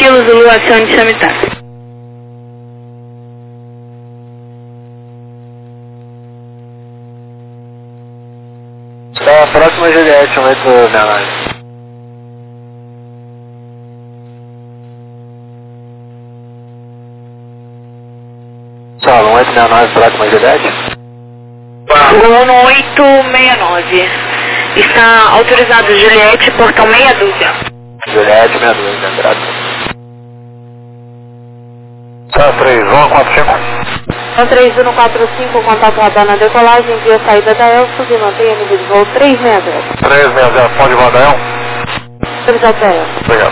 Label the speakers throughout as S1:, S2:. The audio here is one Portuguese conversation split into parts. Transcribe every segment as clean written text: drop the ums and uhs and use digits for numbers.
S1: kg Zulu, acione chame táxi.
S2: Tá, próxima Juliette, 189. Solo, 189, próxima Juliette.
S1: 1869. Está autorizado Juliette, portão meia dúzia.
S2: Juliette, meia dúzia, graças. Tá, 3145.
S3: 3145, contato radar na decolagem, via saída da Elso, e mantenha nível de voo 360.
S2: 360, pode mandar Elso?
S3: Autorizado da Elso.
S2: Obrigado.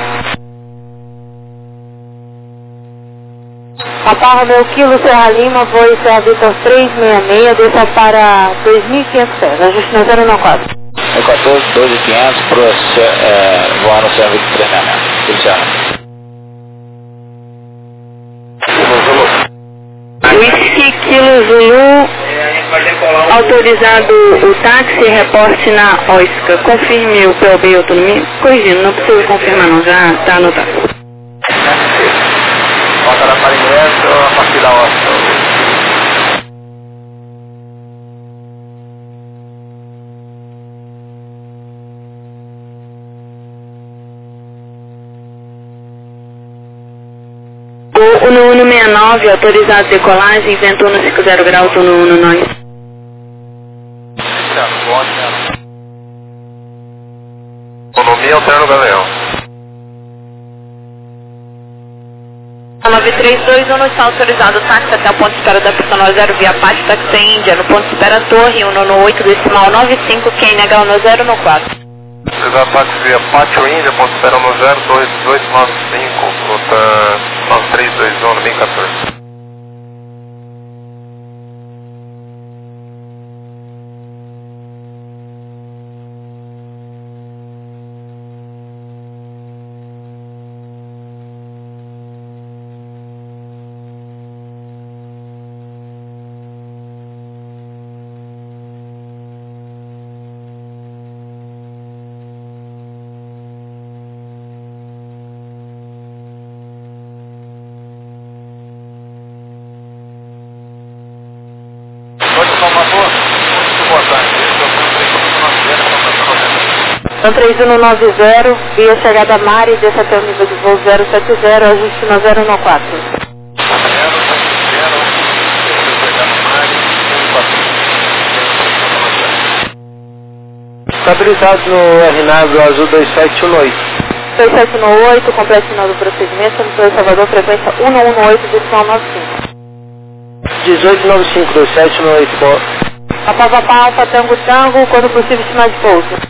S3: Papa Romeu Kilo Serra Lima, voo Serra Vitor 366, desça para 2.500 pés, ajuste na 094.
S2: É 14, 12.500, voar no Serra Vitor 366. Cristiano.
S1: Whisky Kilo Zulu, autorizado o táxi, reporte na OSCA. Confirme o POB e autonomia. Corrigindo, não precisa confirmar não, já está anotado.
S2: Volta da Parinense ou a partir da OSCA?
S1: O Uno 69, autorizado decolagem, ventou no 50 graus, Uno nós.
S2: Autonomia alterno Galeão.
S1: 932, Uno está autorizado táxi até o ponto de espera da pista 90 via Pátio Taxi Índia, no ponto de espera Torre, Uno no 8, decimal 95, QNH no 0 no 4.
S2: Autorizado táxi via Pátio Índia, ponto de espera no 02895, rota 9321, bem 14.
S3: Então 3190, via chegada Mari, desça até o nível de voo 070, ajuste na 014.
S2: Estabilizado no RNAV Azul 2718.
S3: 2718, complete final do procedimento, no Salvador, frequência 118, decimal 95.
S2: 1895, 2718,
S3: Papapá, Alfa, Tango, Tango, quando possível, sinal de pouso.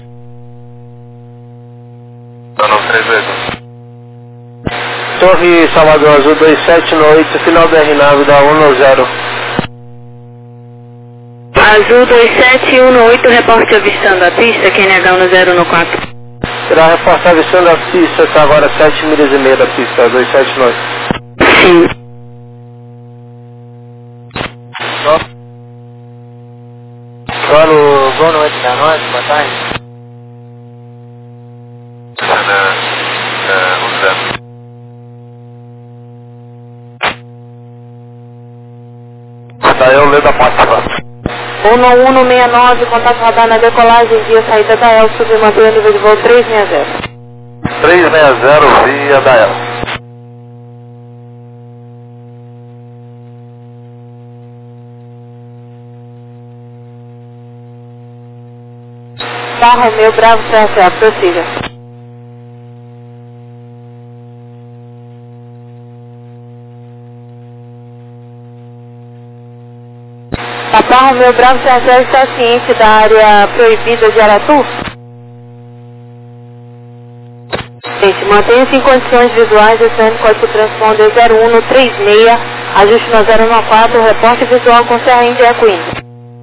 S2: Não, 38. Torre Salvador Azul 2718, final do RNAV da 10.
S1: Azul 2718, reporte avistando a pista, QNH no 0 no 4.
S2: Será reportar avistando a pista, está agora 7 milhas e meia da pista, 279.
S1: Sim.
S2: Solo, boa noite da noite, boa tarde. Daí eu leio da participação.
S3: 1169, contato radar na decolagem, via saída da El, submanter o nível de voo 360.
S2: 360 via da El.
S3: Tá, Romeu, Bravo, Serra, prossiga. Papá Romeu Bravo Serra está ciente da área proibida de Aratu? Gente, mantenha-se em condições visuais, esse código transponder 0136, ajuste na 014, reporte visual com Serra Índia Queen.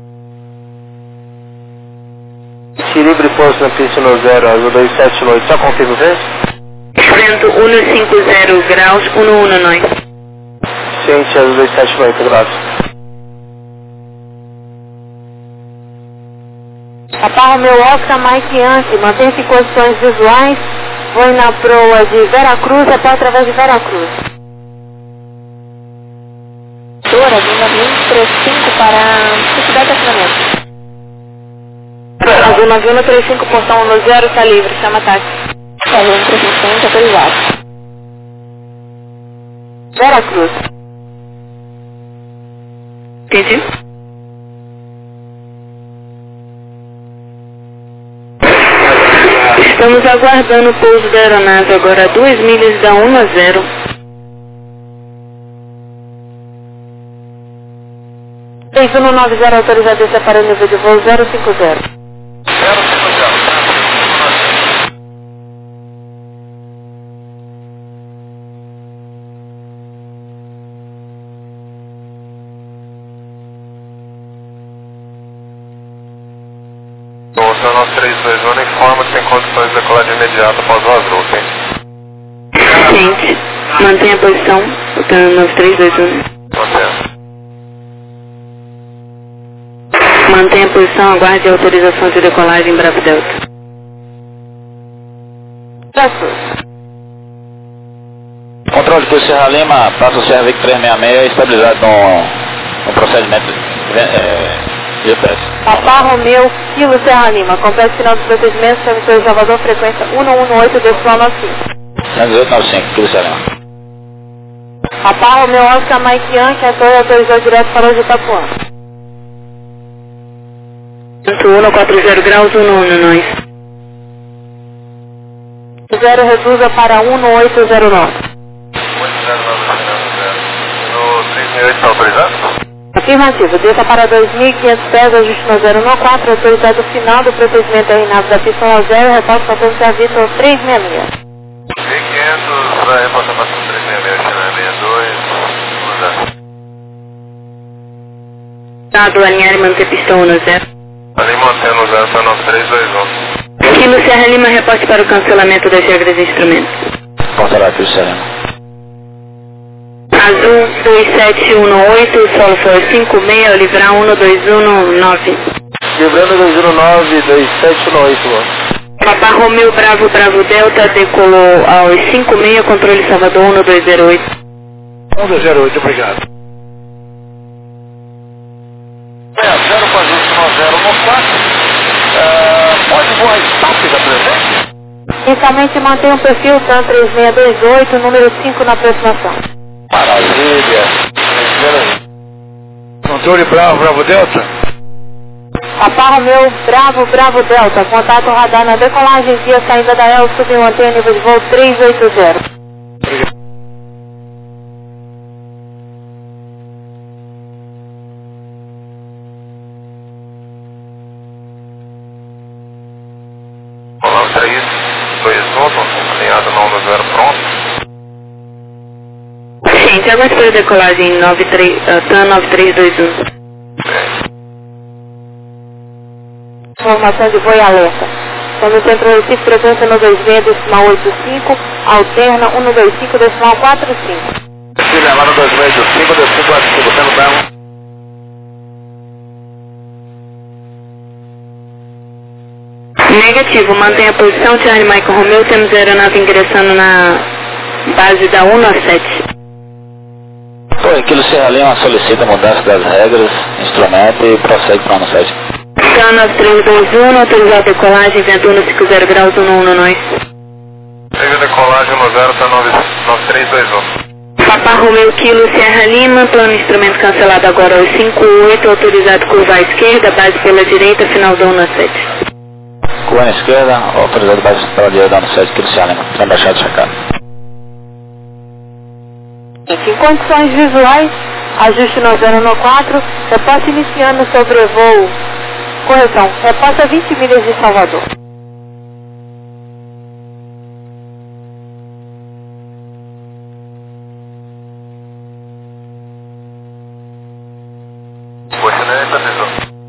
S2: Equilíbrio posto na pista no 0, Azul 278, só confirma o vento?
S1: Vento 150 graus, 11 nós.
S2: Ciente, Azul 278, graus.
S3: Papá Romeu Oscar Mike Yankee, mantenha-se em condições visuais, Vou na proa de Veracruz, até através de Veracruz. Dora, Vina 135 para Cidade da Flamengo. Azul 9135, portão 10, está livre, chama táxi. Azul 135, autorizado. Veracruz.
S1: Entendi. Estamos aguardando o pouso da aeronave agora a 2 milhas da 1 a 0.
S3: Veículo 90 autorizado a separar o nível de voo 050.
S2: Ouça 932 informa que tem condições de decolagem imediata após o azul, ok?
S1: Ciente. Mantenha a posição. Botando 9321. Mantenha a posição, aguarde a autorização de decolagem Bravo Delta.
S4: Controle de Serra Lima, Praça Serra Vic 366, estabilizado no procedimento GPS.
S3: Papá Romeu, Kilo Serra Lima, complete final dos procedimentos, transmissor de Salvador, frequência 118, decimal 95.
S4: 1895, Kilo Serra Lima.
S3: Papá Romeu, Oscar Mike Yankee, autorizou direto para o Itapuã.
S1: 140 graus, 1 nós.
S3: 0 reduza para 1809.
S2: 368 está autorizado?
S3: Afirmativo, desça para 2.500 pés, ajuste no 014, autorizado final do procedimento RNAV da pista 0, repasse para o serviço 366.
S2: 1.500, vai repassar para 366, China 62,
S1: Dado, alinhar e manter pistão 1 a 0.
S2: ali mantendo o 0 para 9321.
S1: Kilo Serra Lima, reporte para o cancelamento das regras de instrumentos.
S4: Controlar Kilo Serra Lima.
S1: Azul 2718, solo for 56, livrar 1219.
S4: Livrando 219, 2718, mano.
S1: Papá Romeu Bravo Delta, decolou aos 56, controle Salvador 1208.
S4: 1208, obrigado. 0 com ajuste no 014. Pode voar stop da presente?
S3: Inicialmente mantém o perfil TAN 3628, número 5 na aproximação.
S4: Maravilha. Controle Bravo Delta.
S3: Papá Romeu Bravo Delta, contato radar na decolagem via saída da EL, submantém nível de voo 380.
S4: Obrigado.
S2: Olá, 321, alinhado no 0 pronto.
S1: Gente, aguarde para a decolagem TAN 9321.
S3: Informação de voo e alerta. Estamos no centro do Recife, frequência no 26, decimal 85, alterna 125, decimal 45.
S4: Filha, lá no 285, 2545, você não dá um?
S1: Negativo, mantenha a posição, Charlie Michael Romeu, temos a aeronave ingressando na base da 197.
S4: Oi, Kilo Serra Lima solicita mudança das regras, instrumento e prossegue para o 17.
S1: TAN 9321, autorizar a decolagem, vento 150 graus, 11 nós.
S2: Seja decolagem no 0 para 9321.
S1: Papá Romeu Kilo Serra Lima, plano instrumento cancelado agora aos 58, autorizado curva à esquerda, base pela direita, final da 197.
S4: Curva à esquerda, autorizado base pela direita, 17, Kilo Serra Lima, para embaixada de checado.
S3: Em condições visuais, ajuste no 014, reposta iniciando sobrevoo. Correção, reposta 20 milhas de Salvador.
S2: Poxa, né, essa visão.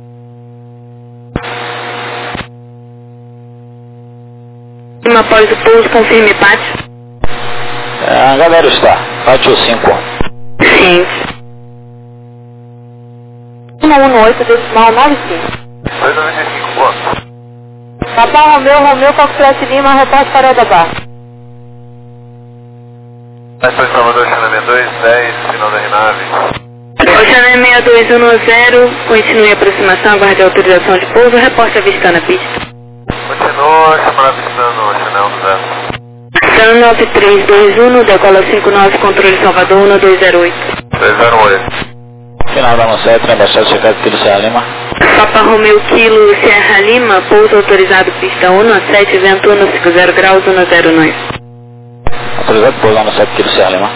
S1: Após o pouso, confirme pátio.
S4: Galera, está, pátio 5.
S1: Sim.
S3: 118, decimal 95.
S2: 295 pontos.
S3: Papá Romeu, Foxtrot Lima, reposta para o da barra.
S2: Estação de Salvador, China 62, 10, final da aeronave.
S1: Oceana 6210, continue a aproximação, aguarde a autorização de pouso, reporte avistando a pista.
S2: Continua chamando avistando o Chanel 0.
S1: Sun 9321, decola 59, controle Salvador 1208.
S2: 208.
S4: Final da 17, embaixada checada Kilo Serra Lima.
S1: Papa Romeu Kilo Serra Lima, pouso autorizado pista 17, vento 150 graus 109.
S4: Autorizado pouso 17 Kilo Serra Lima.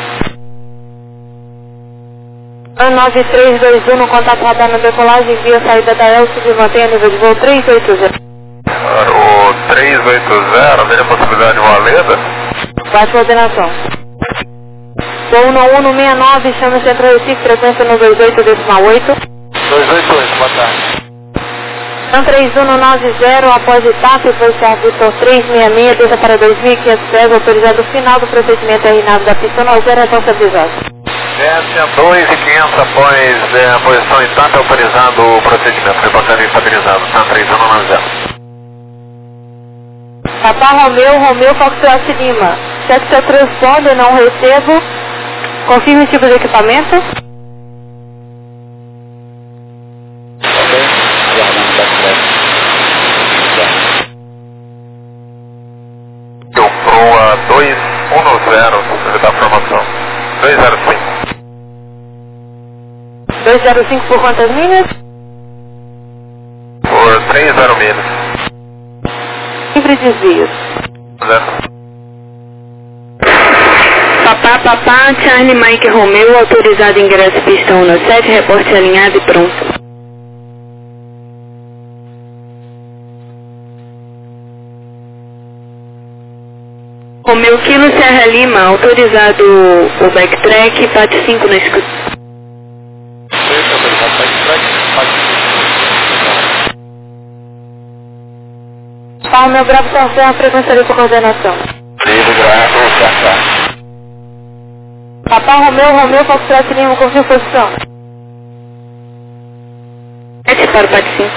S3: 9321, contato radar na decolagem, via saída da Elcio, mantenha nível de voo 380.
S2: O 380, tem a possibilidade de uma lenda?
S3: Baixa coordenação. Voo 1169, chama Centro Recife, frequência no 28,8.
S2: 288, boa tarde.
S3: Então 3190, após o TAP, foi Vitor 366, desça para 2.500 pés, autorizado o final do procedimento RNAV da pista 0, ação avisado.
S2: Desce a 2.500 após a posição intacta, autorizado o procedimento, reportando estabilizado, tá 3190.
S3: Papa Romeu Foxtrot Lima. Cheque seu transponder, não recebo. Confirme o tipo de equipamento.
S4: Ok, aguardando backtrack.
S2: Eu proa 210, você dá a formação. 205.
S3: 205 por quantas milhas?
S2: Por 30 milhas.
S3: Livre desvios.
S2: 0.
S1: Papá, Charlie Mike Romeu, autorizado ingresso pista 17, reporte alinhado e pronto. Romeu Kilo Serra Lima, autorizado o backtrack, PAT 5 no escudo.
S3: Romeu Bravo Serra, frequência de coordenação.
S2: Livre, Bravo, Serra.
S3: Papa Romeu Foxtrot Lima, confirma posição.
S1: 7 para o PAT 5.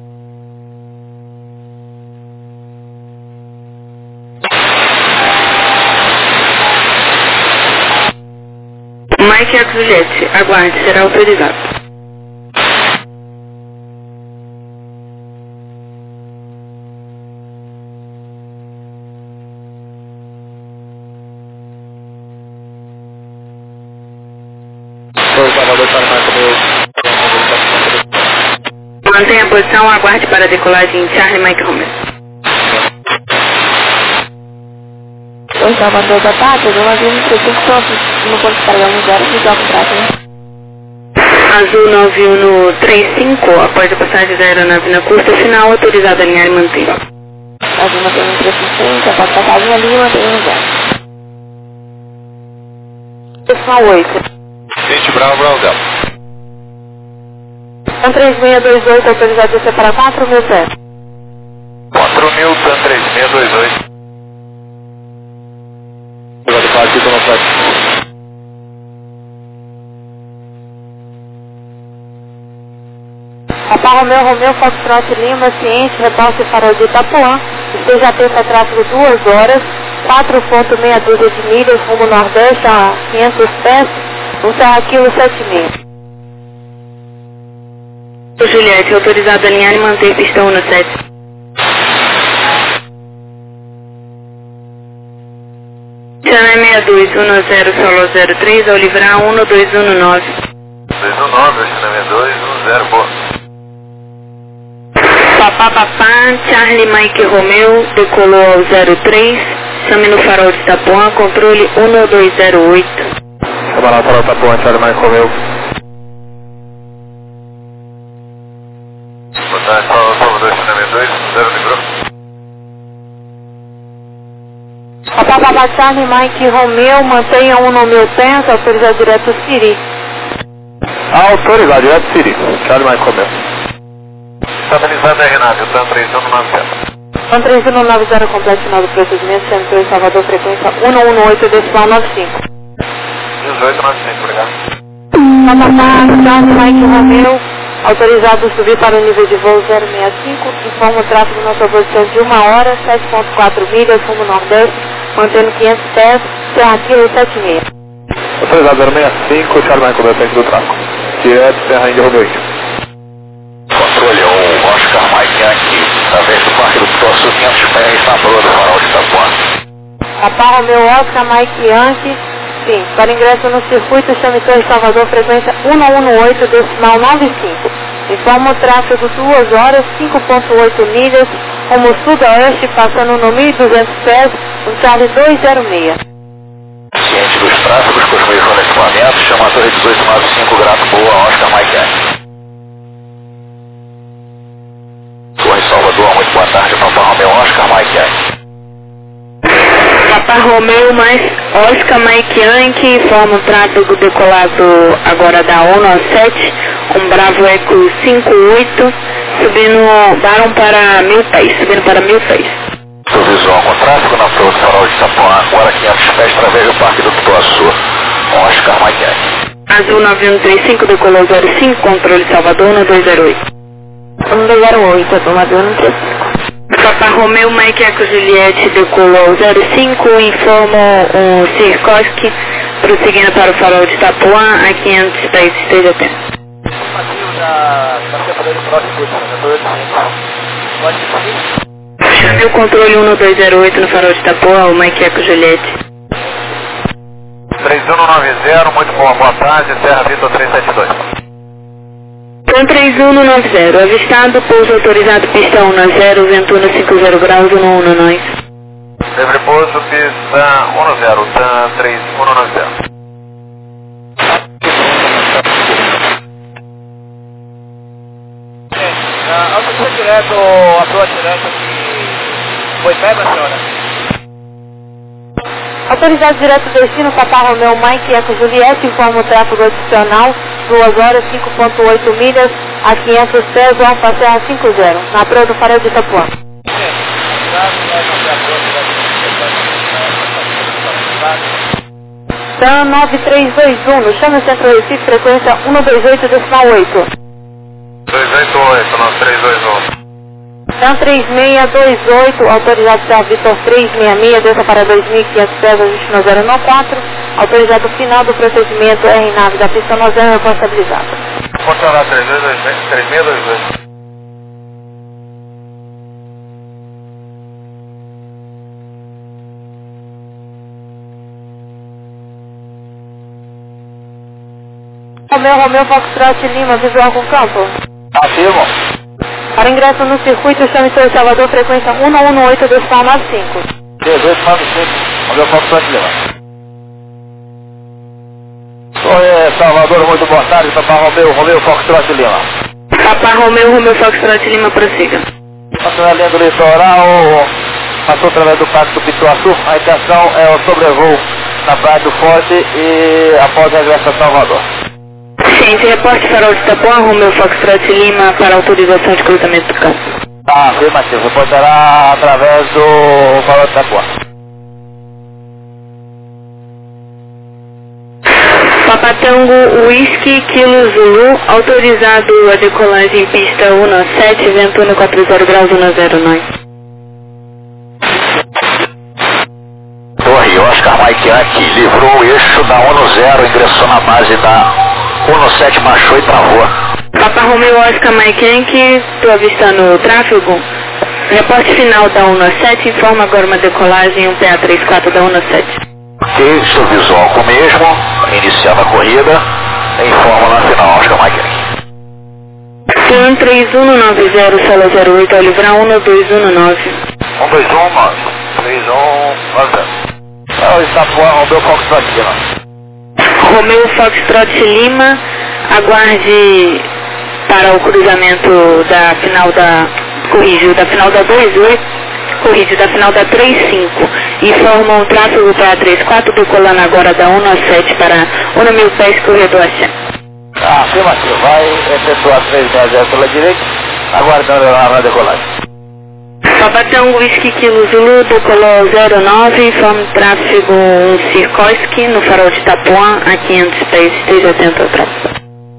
S1: Mike Eco Juliette, aguarde, será autorizado. Mantenha a posição, aguarde para a decolagem Charlie Mike Romeu.
S3: Oi, Salvador da Pátria, eu havia me presente próximo no ponto de carga 0, visual contrato, né?
S1: Azul 9135, após a passagem da aeronave na curta final, autorizado a alinhar e manter.
S3: Azul 9135, após a passagem ali, mantém no 0. Decimal 8.
S2: 20 Bravo, Delta.
S3: 3628, autorizado a descer para 4.000 pés.
S2: 4.000, TAN 3628.
S4: Obrigado, Fábio, estou no flat.
S3: Papa Romeu Foxtrot Lima, ciente, reporte para o de Itapuã, esteja atento a tráfego 2 horas, 4,6 dúzia de milhas, rumo nordeste a 500 pés, no Serra Kilo 76.
S1: Juliette, autorizado a alinhar e manter pista 17. Chana 6210 Solo 03, ao livrar 1219.
S2: 219, China 6210, boa.
S1: Papá, Charlie Mike Romeu, decolou ao 03, chame no farol de Itapuã, controle 1208.
S2: Chama lá para o Itapuã, Charlie Mike Romeu. Boa tarde, Salvador, China 62, 0 livrou.
S3: Papa Charlie Mike Romeu, mantenha no meu pés, autorizado direto Siri.
S2: Autorizado direto Siri, Charlie Mike Romeu. Estabilizado a Renato, TAN 3190.
S3: TAN 3190, completo final do procedimento, Centro de Salvador, frequência 118, decimal 95.
S2: 1895, obrigado.
S3: Papa Charlie Mike Romeu, autorizado a subir para o nível de voo 065, informa o tráfego na sua posição de 1 hora, 7,4 milhas, rumo nordeste, mantendo 500 pés, Serra Kilo 76.
S2: Autorizado 065, Charlie Michael, defende do tráfego. Direto, Serra Índia, Romeu Índia.
S4: Controle, o Oscar Mike Yankee, através do Parque do Pituaçu, 500 pés, na proa do farol de Itapuã.
S3: Papa Romeu Oscar Mike Yankee, sim, para ingresso no circuito, chame Torre Salvador, frequência 118, decimal 95. Informa o tráfego 2 horas, 5.8 milhas, rumo sudoeste, passando no 1.200 pés, o Charlie 206.
S4: Ciente dos tráfegos, com os meios de equipamento, chama a Torre 1895, grato boa, Oscar Mike Yankee. Torre Salvador, muito boa tarde, Papa Romeu Oscar Mike Yankee.
S1: Papa Romeu mais Oscar Mike Yankee, informa o tráfego decolado agora da 197, um Bravo Eco 58, subindo para 1000 pés, subindo para 1000 pés.
S4: Visual com tráfego na proa do farol de Itapuã, agora 500 pés através do Parque do Pituaçu, Oscar Mike Yankee.
S1: Azul 9135, decolou 05, controle Salvador no 208.
S3: 108, tomador no 35.
S1: Papa Romeu Mike Eco Juliette, decolou 05, informa o Sirkoski, prosseguindo para o farol de Itapuã, a 500 pés, esteja atento. Chame o controle 1208 no farol de Itapuã, o Mike Eco Juliette.
S2: 3190, muito boa tarde, Serra Vitor 372.
S1: Então 3190, avistado, pouso autorizado, pista 10, vento 150 graus, 119.
S2: Livre pouso, pista 10, TAM 3190.
S5: Autorizado direto, a proa direta que foi pé, senhora?
S3: Autorizado direto destino, Papa Romeu Mike Eco Juliette, informa o tráfego adicional, 2 horas, 5.8 milhas, a 500 pés, vão passear a 50, na proa do farol de Itapuã. TAM 9321, no chame Centro Recife, frequência 128, decimal 8.
S2: 288, nosso 321.
S3: TAM 3628, autorizado Serra Vitor 366, desça para 2.500 pés, ajuste no 094, autorizado final do procedimento R-nave da pista no 0 responsabilizado.
S2: Funcionar 3622.
S3: Romeu Foxtrot Lima, visual com campo.
S4: Afirmo.
S3: Para ingresso no circuito, chame Torre Salvador, frequência 118, decimal 95.
S4: 1895, Romeu Foxtrot Lima. Torre Salvador, muito boa tarde, Papa Romeu Foxtrot Lima.
S1: Papa Romeu Foxtrot Lima, prossiga.
S4: Passou na linha do litoral, passou através do Parque do Pituaçu, a intenção é o sobrevoo na Praia do Forte e após a regresso a Salvador.
S1: Ciente, reporte farol de Itapuã, Romeu Foxtrot Lima, para autorização de cruzamento do campo.
S4: Afirmativo, reportará através do farol de Itapuã.
S1: Papa Tango Whisky Kilo Zulu, autorizado a decolagem em pista 17, vento 140 graus, 109.
S4: Torre Oscar Mike Yankee livrou o eixo da 10, ingressou na base da 17, marchou e travou.
S1: Papa Romeu Oscar Mike Yankee, estou avistando o tráfego. Reporte final da 17, informa agora uma decolagem, um PA34 da 17.
S4: Ok, estou visual com o mesmo, iniciando a corrida, informa na final, Oscar Mike Yankee.
S1: TAM 3190, sala 08, ao livrar 1219.
S2: 1219. 3190.
S4: É o Itapuã, Romeu Foxtrot Lima.
S1: Romeu Foxtrot Lima, aguarde para o cruzamento da final da... da final da 28, da final da 35. Informa um tráfego para 34, decolando agora da 17 para 1.000 pés, corredor Axé.
S4: Afirmativo, vai efetuar 310 pela direita, aguardando a decolagem.
S1: Papa Tango Whisky Kilo Zulu, decolou 09, informa o tráfego Sirkoski, no farol de Itapuã, a 500 pés, esteja atento ao tráfego.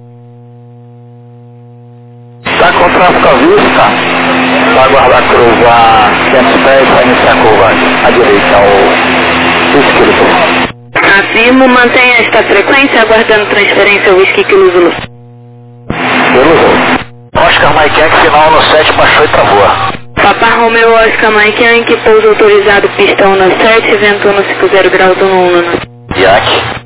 S4: Está com o tráfego à vista, vai aguardar cruzar 500 pés para iniciar a curva à direita, ao 6 km.
S1: Confirmo, mantenha esta frequência, aguardando transferência Whisky Kilo Zulu.
S4: Oscar Mike Yankee, final no 7, baixou e travou.
S1: Papa Romeo Oscar Mike Yankee, pouso autorizado, pista 17, vento 150 graus 11.
S4: Yankee.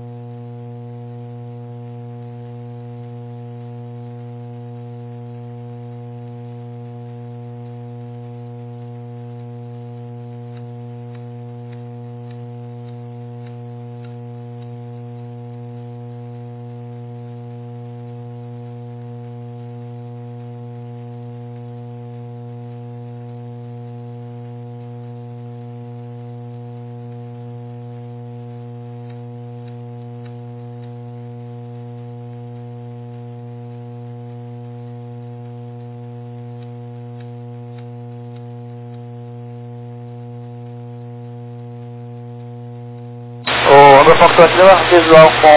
S4: O Foxtrot Lima, visual com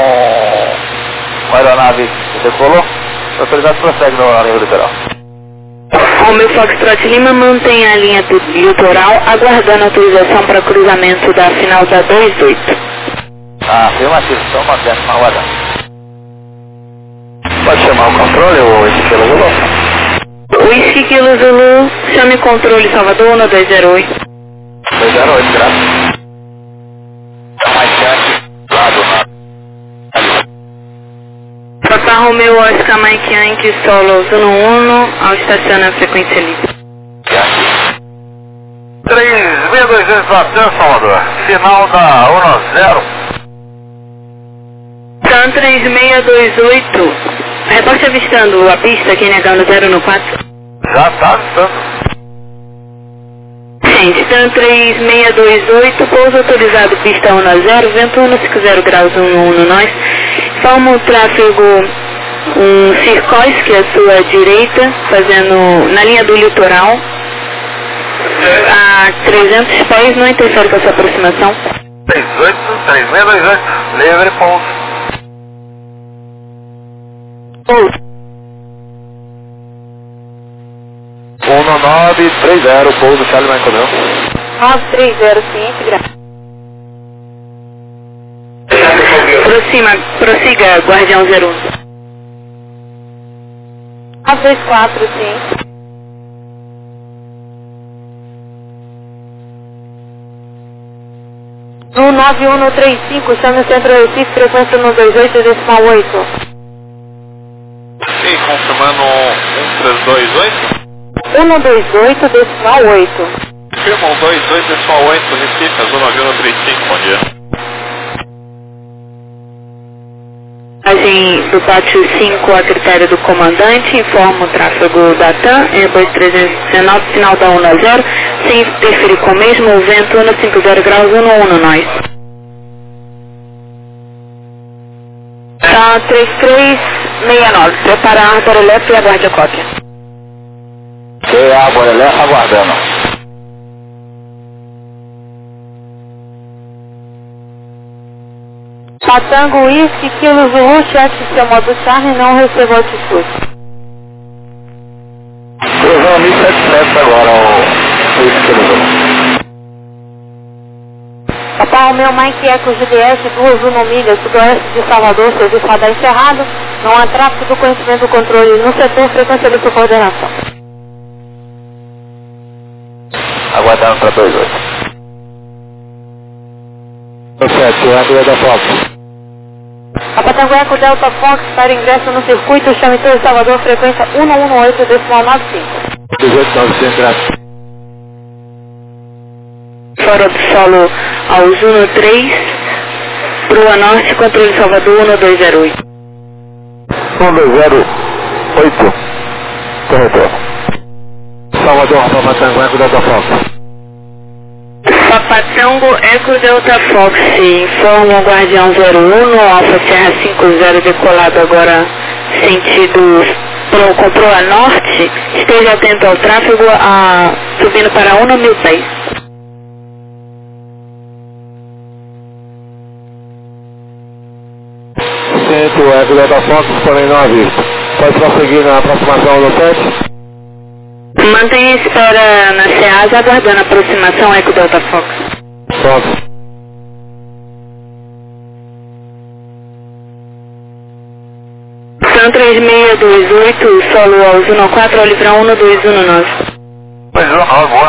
S4: a aeronave que decolou, autorizado prossegue na linha litoral.
S1: Romeo Foxtrot Lima mantém a linha do litoral, aguardando autorização para cruzamento da final da 28.
S4: Afirmativo, então mantendo na guarda. Pode chamar o controle ou Whisky Kilo Zulu?
S1: Whisky Kilo Zulu, chame controle Salvador 1208.
S4: 208, graças.
S1: Papa Romeo Oscar Mike Yankee Solo Zuno 1 ao estacionar a frequência livre.
S2: 3622 Latam, Salvador. Final da 10.
S1: TAM 3628. Reporte avistando a pista aqui negando 014.
S2: Já está avistando.
S1: Gente, TAM 3628, pouso autorizado, pista 10, vento 150 graus 11 nós. Forma o tráfego Circóis, que é a sua direita, fazendo na linha do litoral. A 300 pés, não interfere com essa aproximação.
S2: 3628, livre pouso.
S1: Pouso.
S4: 1930, pouso Charlie Michael.
S3: 930, ciente, graças.
S1: Prossiga, Guardião 01.
S3: 924, ciente. No 9135, chame o centro Recife, frequência no 28,8.
S2: Sim, confirmando 1328.
S3: 128,8.
S2: Firma 128,8, Recife, Azul 9135, bom dia.
S1: Do pátio 5 a critério do comandante, informa o tráfego da TAM, Airbus 319, final da 10, sem interferir com o mesmo, vento 150 graus 11 nós. TAM 3369, prepara a Arbor Elétrica e aguarde a cópia.
S4: A Arbor Elétrica aguardando.
S3: Patango Whisky, Kilo Zulu, chefe de seu modo charme, não recebeu altitude.
S4: Cruzando 1700 agora o Whisky Kilo Zulu.
S3: Papa Romeo Mike Eco GDS, 2 milhas, sudoeste de Salvador, serviço radar encerrado. Não há tráfego do conhecimento do controle no setor, frequência de sua coordenação.
S4: Aguardando para 28. 7, o Eco da Fox.
S3: A Patango Eco Delta Fox para ingresso no circuito, chame Torre Salvador, frequência 118,95.
S4: 18,900, graças.
S1: Fora do solo ao Zuno 3, Proa Norte, controle Salvador 1208.
S4: 1208, corretor. Salvador, Papatango Eco Delta Fox.
S1: Papatango Eco Delta Fox, informa o Guardião 01, Alfa Serra 50 decolado agora sentido com Proa Norte, esteja atento ao tráfego subindo para 1.000 pés.
S4: Centro, o Eco Delta Fox, também não avista. Pode prosseguir na aproximação do 7.
S1: Mantenha espera na SEASA, aguardando a aproximação Eco Delta Fox.
S4: Fox.
S1: 3628, solo ao 114, ao livrar 1219.
S2: 219, boa.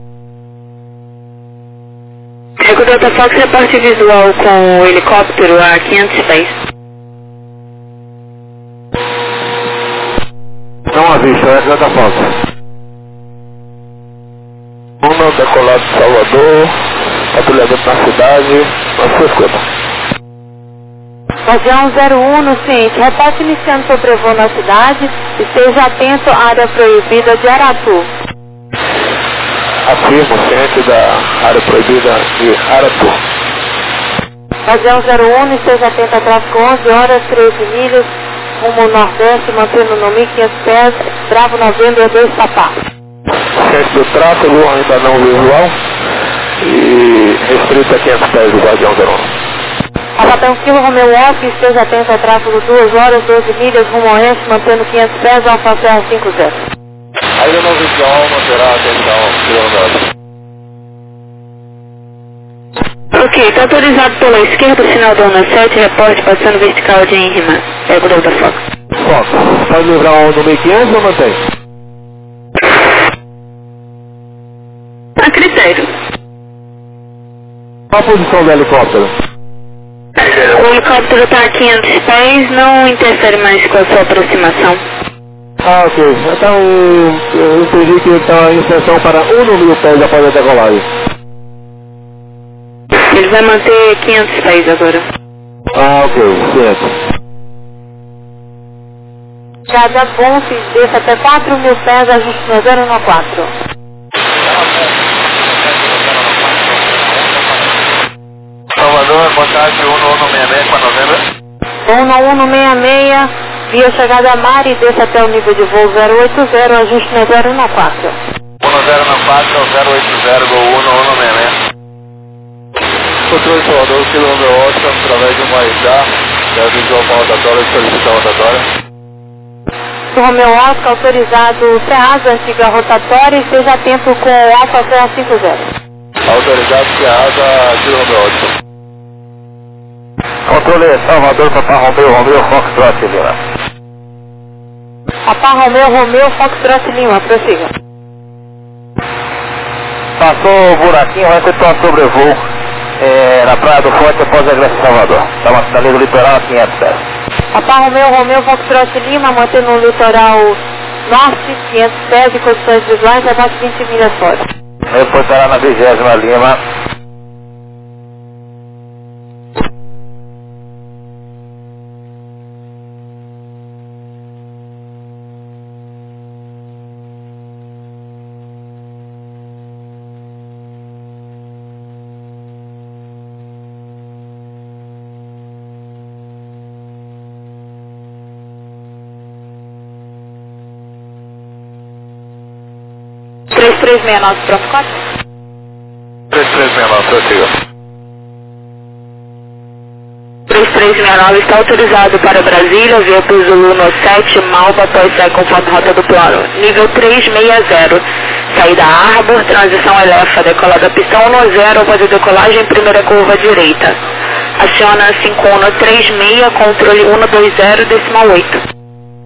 S1: Eco Delta Fox, reporte visual com o helicóptero a 500 pés.
S4: Não avista, é Delta Fox. Decolado de Salvador, patrulhamento na cidade, na sua escuta.
S3: Guardião 01 no ciente, reporte iniciando sobrevoo na cidade, esteja atento à área proibida de Aratu.
S4: Afirmo, ciente da área proibida de Aratu.
S3: Guardião 01, esteja atento a tráfego 11 horas, 13 milhas, rumo nordeste, mantendo no 1500 pés, Bravo Novembro 2 Papá.
S4: Ciente do tráfego, ainda não visual, e restrito a 500 pés do Guardião 01.
S3: Abatão Kilo Romeu Off, esteja atento a tráfego 2 horas, 12 milhas, rumo oeste, mantendo 500 pés, Alfa Serra 50.
S4: Ainda não visual, manterá atenção, quilômetro.
S1: Ok, está autorizado pela esquerda, sinal da ONU 7, reporte passando vertical de Enrima. Eco Delta Fox.
S4: Fox, pode livrar um no 1500 ou mantém?
S1: A critério.
S4: Qual a posição do helicóptero?
S1: O helicóptero está a 500 pés, não interfere mais com a sua aproximação.
S4: Ah, ok. Então, eu entendi que está em extensão para 1.000 pés após a decolagem.
S1: Ele vai manter 500 pés agora.
S4: Ah, ok. Certo.
S3: Cada ponto, desça até 4.000 pés, ajuste no 014.
S2: Salvador, boa tarde, 1166 para novembro.
S3: 1166, via chegada a Mari, desça até o nível de voo 080, ajuste no 014.
S2: 1094 ao 080, gol 1166.
S4: Controle Salvador, quilômetro 8, através de uma ITA, visual para rotatória, solicita a rotatória.
S3: Romeu Oscar, autorizado CEASA, antiga rotatória, esteja atento com o Alfa Serra 50.
S4: Autorizado CEASA, quilômetro 8. Controle Salvador, Papa Romeu, Foxtrot Lima.
S3: Papa Romeu, Foxtrot Lima, prossiga.
S4: Passou o buraquinho, vai efetuar sobrevoo na Praia do Forte após a Igreja Salvador. Estamos na linha do litoral a 500 pés.
S3: Papa Romeu, Foxtrot Lima, mantendo o litoral norte, 500 pés de condições visuais, abaixo de 20 milhas fora.
S4: Reportará na 20ª Lima.
S3: Prof.
S2: 3369, prossiga.
S1: 3369 está autorizado para Brasília, via para o Zulu no 7, Malva após sair conforme rota do plano. Nível 360, saída Arbor, transição Elefa, decolada pistão 10, após a decolagem, primeira curva direita. Aciona 5136, controle 120, decimal 8.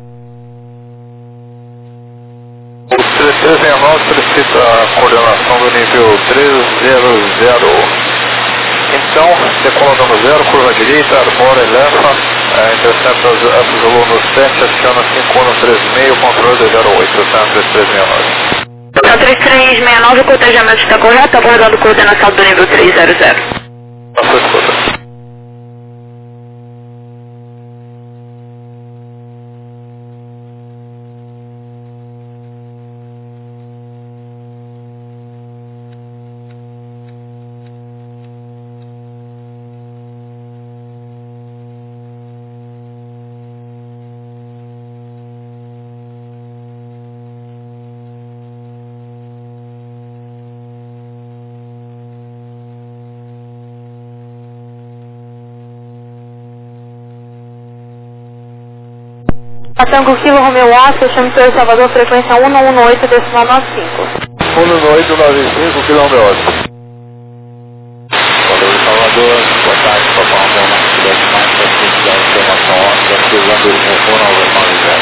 S2: O 3369 solicita a coordenação do nível 300. Então, decolando no 0, curva direita, arbora, elefa, intercepta o aluno 7, aciona 5136, controle de 08, está 3369.
S1: Então 3369, o cotejamento está correto, aguardando coordenação do nível 300.
S2: A sua escuta.
S3: Tango Kilo Romeu Oscar, chame Torre Salvador, frequência 118, decimal 95.
S4: 1895, quilômetro 8.
S2: Valeu, Salvador, boa tarde, Papa Romeu, na cidade mais, para a informação óssea, precisando do conforto ao normal.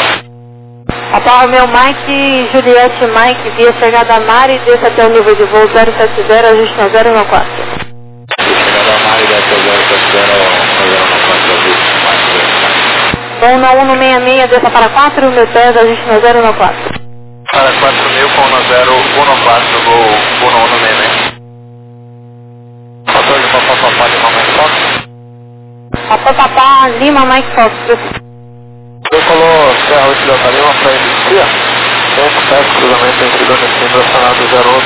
S3: Papai Romeu Mike, Juliette Mike, via chegada Mari, desça até o nível de voo 070, ajuste na 014.
S2: Chegada Mari, desce ao 070, 014, ajuste mais
S3: 19166, desça para 4.000 pés, ajuste na 014.
S2: Para 4.000 com 1014, voo 19166. Motor de Papá Lima Mike Fox.
S3: Papá Lima Mike Fox.
S2: Decolou Serra 8 Delta Lima para inicia. 107, cruzamento entre Dona e Cimbra, acionado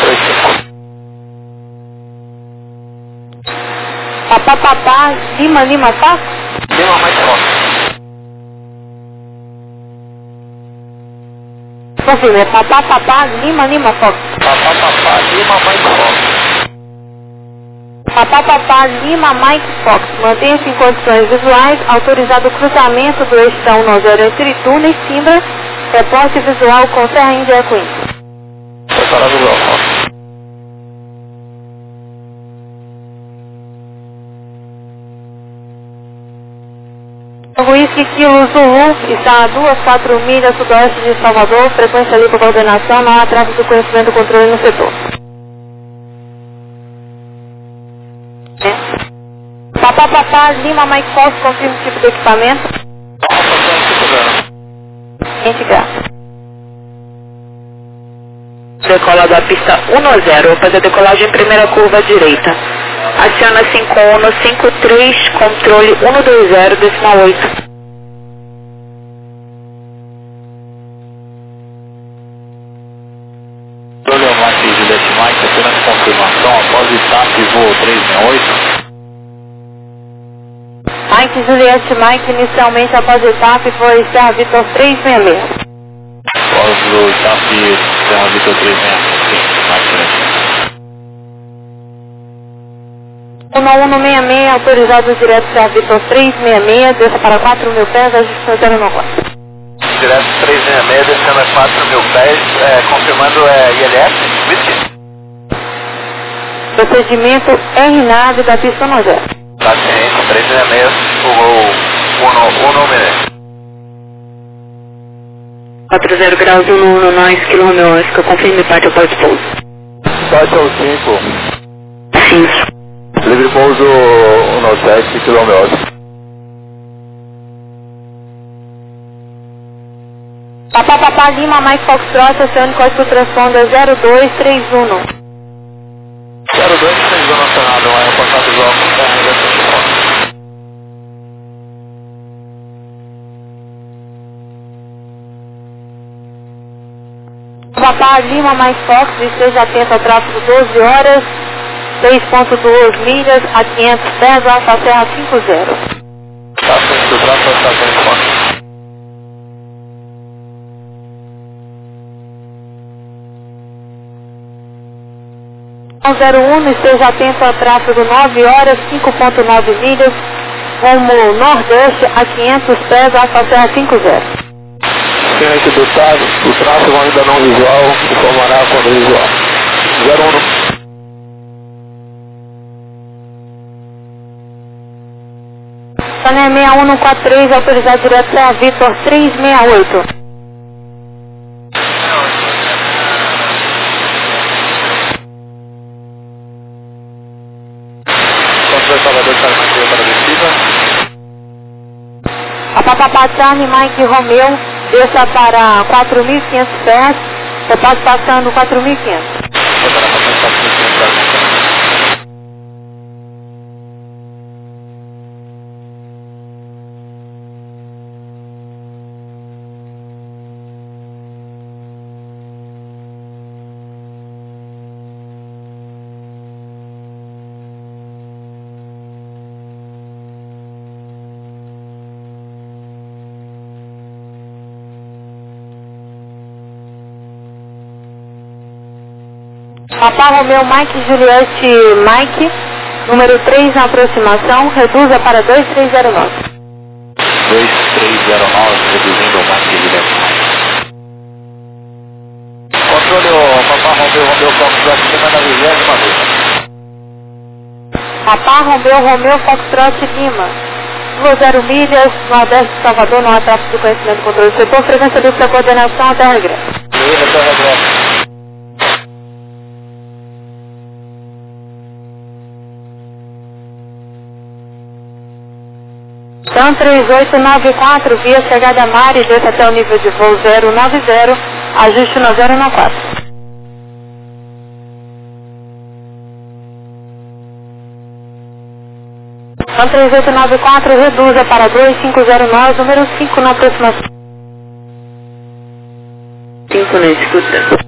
S2: 0135.
S3: Papá Lima Fox.
S2: Lima Mike Fox.
S3: Confirme, Papá Lima Fox.
S2: Papá Lima Mike Fox.
S3: Papá Lima Mike Fox, mantenha-se em condições visuais, autorizado o cruzamento do eixo da 190 entre Tuna e Cimbra, reporte visual com Serra Índia Queen.
S2: Prepara visual, Fox.
S3: Whisky Kilo Zulu está a 2-4 milhas sudoeste de Salvador, frequência livre coordenação, não há tráfego do conhecimento e controle no setor. Papá Lima Mike Fox, confirma o tipo de equipamento.
S1: Decola da pista 10, fazer decolagem em primeira curva à direita. Aciona 5153, controle 120, decimal 8.
S2: Controle Mike Juliette Mike, apenas confirmação, após o TAP voo 368.
S3: Mike Juliette Mike, inicialmente após a etapa foi Serra Vitor 366.
S2: Após o TAP Serra Vitor 366, Mike
S3: 19166, autorizado direto Serra Vitor 366, desça para 4.000 pés, ajuste 094.
S2: Direto 366, descendo a 4.000 pés, confirmando ILS, whisky.
S3: Procedimento R-nave da pista 10.
S2: Tá ciente, 366, o voo 196.
S1: 40 graus 119 km, Oscar, confirme parte após pouso.
S2: Parte ao 5.
S1: Sim.
S2: Livre pouso 17 km.
S3: Papá Lima Mike Foxtrot, oceano código transponder 0231.
S2: 0231 nacional, não é o contato visual com Serra Índia Queen.
S3: Papá Lima Mike Fox, esteja atento ao tráfego 12 horas, 6.2 milhas a 500 pés, alta Serra 50.
S2: Tá ciente, o tráfego está bem forte.
S3: 01, esteja atento ao tráfego 9 horas, 5.9 milhas, rumo nordeste a 500 pés, alta Serra 50.
S2: Ciente do tráfego ainda não visual, informará quando visual. 01.
S3: Sané 6143, autorizado direto Serra Vitor 368.
S2: Salvador, Charlie para descida.
S3: A Papá Charlie Mike Romeu, desça para 4.500 pés, repasse passando 4.500. Papá Romeu Mike Juliette Mike, número 3 na aproximação, reduza para 2309.
S2: 2309, reduzindo o Mike Juliette Mike. Controle o Papá Romeu Foxtrot Lima na 20ª vez.
S3: Papá Romeu Foxtrot Lima, 20 milhas, nordeste de Salvador, não há tráfego do conhecimento do controle do setor, frequência livre para coordenação até o regresso.
S4: Até o regresso.
S3: Então 3894, via chegada a mar e desce até o nível de voo 090, ajuste no 014. Então 3894, reduza para 2509, número 5 na aproximação.
S1: 5 na escuta.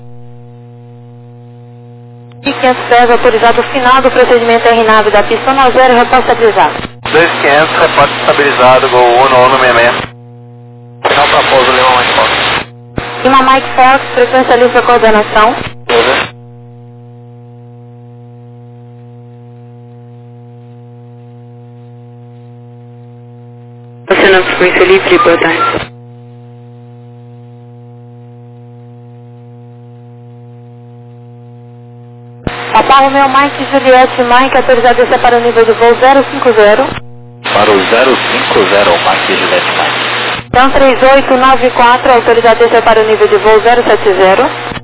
S3: 500 pés, autorizado final do procedimento RNAV da pista 10, repórter estabilizado.
S4: 2500, repórter estabilizado, Gol 1 no 166. Final para pouso, Lima Mike Fox.
S3: Lima Mike Fox, frequência livre para coordenação.
S1: Você na frequência livre, boa tarde.
S3: Papa Romeo Mike Juliette Mike, autorizado a descer para o nível de voo 050.
S4: Para o 050, Mike Juliette Mike.
S3: Então 3894, autorizado a descer para o nível de voo 070.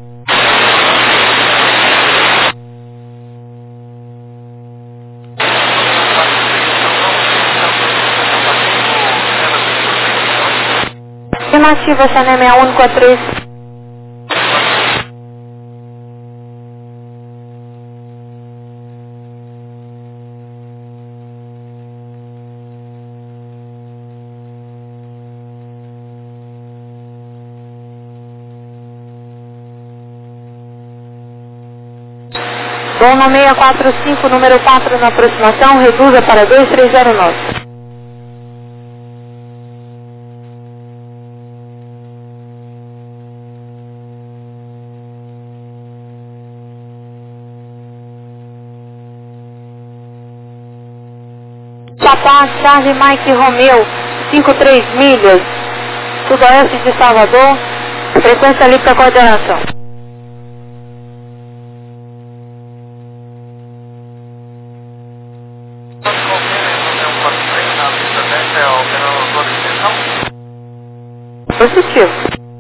S3: Estimativa Chané 6143. Voo no 645, número 4 na aproximação, reduza para 2309. Papa Charlie Mike Romeo, 53 milhas, sudoeste de Salvador, frequência ali para coordenação. Positivo.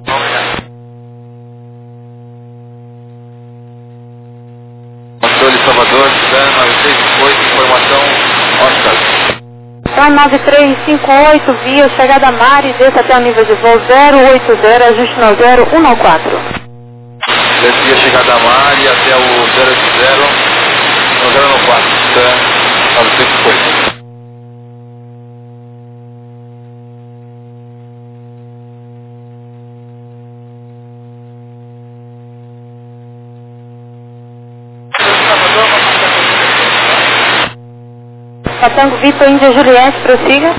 S2: Controle Salvador, 968, informação Oscar.
S3: Então 9358, via chegada a mar e desça até o nível de voo 080, ajuste no 0114.
S2: Descia chegada a mar e até o 080, no 014, 968.
S3: Patango Vitor Índia Juliette, prossiga.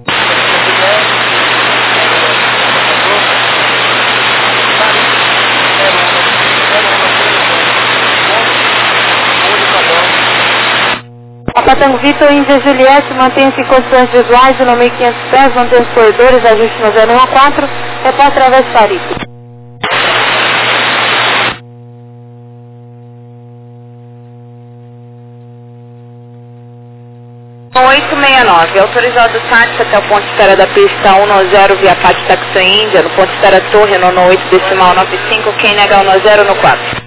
S3: A Patango Vitor Índia Juliette, mantenha-se em condições visuais no 1500 pés, mantém os corredores, ajuste no 014, repórter através de Paris.
S1: 869, autorizado o táxi até o ponto de espera da pista 190 via Pátio Taxi Índia, no ponto de espera Torre, no 8 decimal 95, quem nega 10 no 4.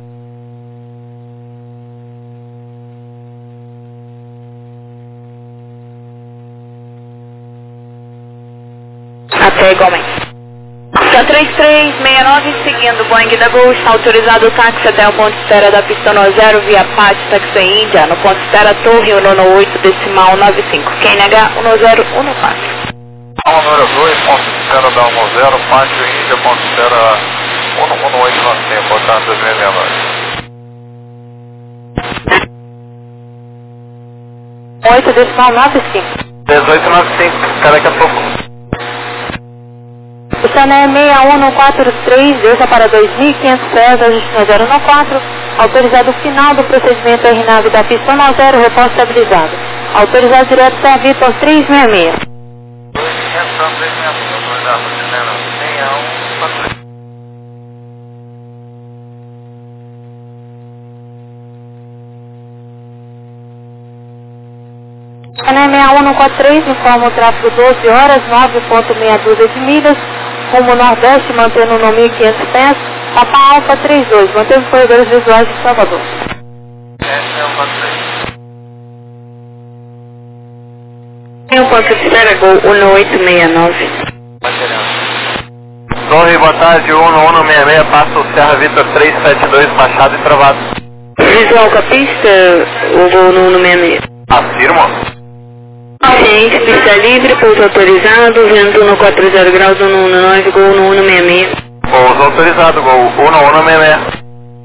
S1: Até igualmente. Então 3369, seguindo o Boeing da Gol, está autorizado o táxi até o ponto de espera da pista 10 via Pátio Taxi Índia, no ponto de espera Torre, no 8 decimal 95. Quem nega 10 no 4.
S2: Número 2, ponto de espera da 10, Pátio Índia, ponto de espera 11895, portanto 2069.
S3: 8 decimal 95.
S4: 1895, cara, daqui a pouco.
S3: O Chané 6143, desça para 2.500 pés, ajuste no 014, autorizado final do procedimento RNAV da pista 10, repórter estabilizado. Autorizado direto para Vitor 366.
S2: 366, autorizado, dizendo 6143.
S3: Cané 6143 informa o tráfego 12 horas, 9,6 dúzia de milhas, rumo nordeste, mantendo no 1.500 pés, Papa Alfa 32, mantendo os corredores visuais de Salvador.
S1: Tem um ponto de espera, Gol 1869.
S2: Torre, boa tarde, 1166, passo Serra Vitor 372, Machado e travado.
S1: Visual com a pista, o Gol no 166.
S2: Afirmo.
S1: Ciente, pista livre, pouso autorizado, vento no 40 graus, 119, Gol no 166.
S2: Pouso autorizado, Gol 1166.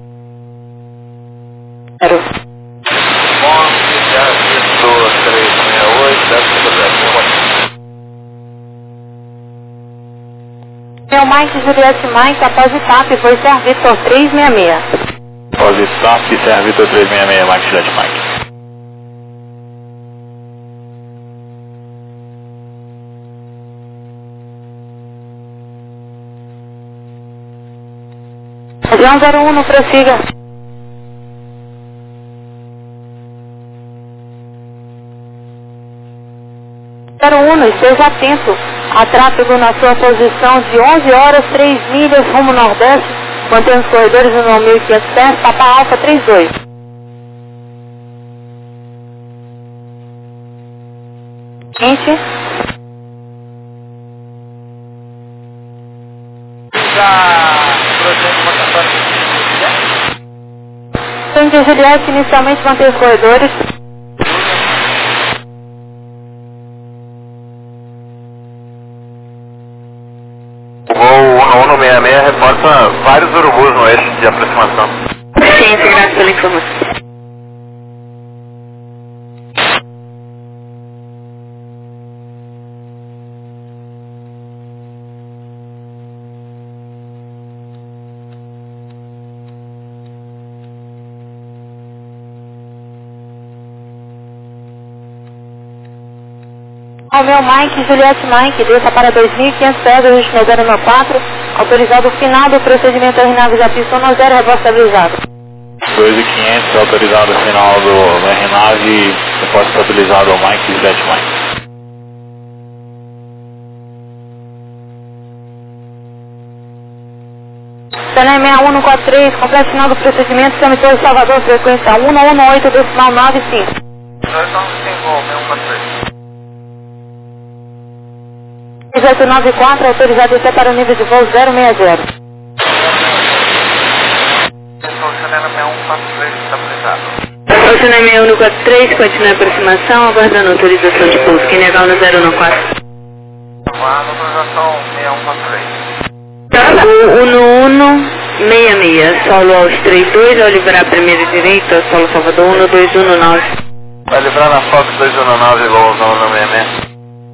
S1: Zero.
S2: 11, Serra Vitor 368, desce do
S3: Meu Mike Juliette Mike, após o TAP, foi Serra Vitor 366.
S2: Após o TAP, Serra Vitor 366, Mike Juliette Mike.
S3: Avião 01, prossiga. Esteja atento a tráfego na sua posição de 11 horas, 3 milhas, rumo nordeste, mantendo os corredores no 1.500 pés, Papa Alfa 32. Gente. Sandy Juliette inicialmente mantém os corredores.
S2: Voo 1166 reporta vários urubus no eixo de aproximação.
S1: Ciente, graças pela informação.
S3: Romeu Mike, Juliette Mike, desça para 2.500 pés, registro 094, autorizado o final do procedimento RNAV já pista 10, rebote estabilizado.
S2: 2.500, autorizado o final do RNAV, repórter estabilizado ao Mike Juliette Mike.
S3: Cané 6143, completo final do procedimento, Semitor Salvador, frequência 118, decimal 95. 1894, autorizado até para o nível de voo 060.
S1: Oceano 6143, continua a aproximação, aguardando autorização de pouso, que legal no 014.
S2: Autorização 6143.
S1: Gol 1166, solo aos 32, ao liberar primeiro direito, ao solo Salvador 1219.
S2: Vai livrar na Fox 219, Gol 1166.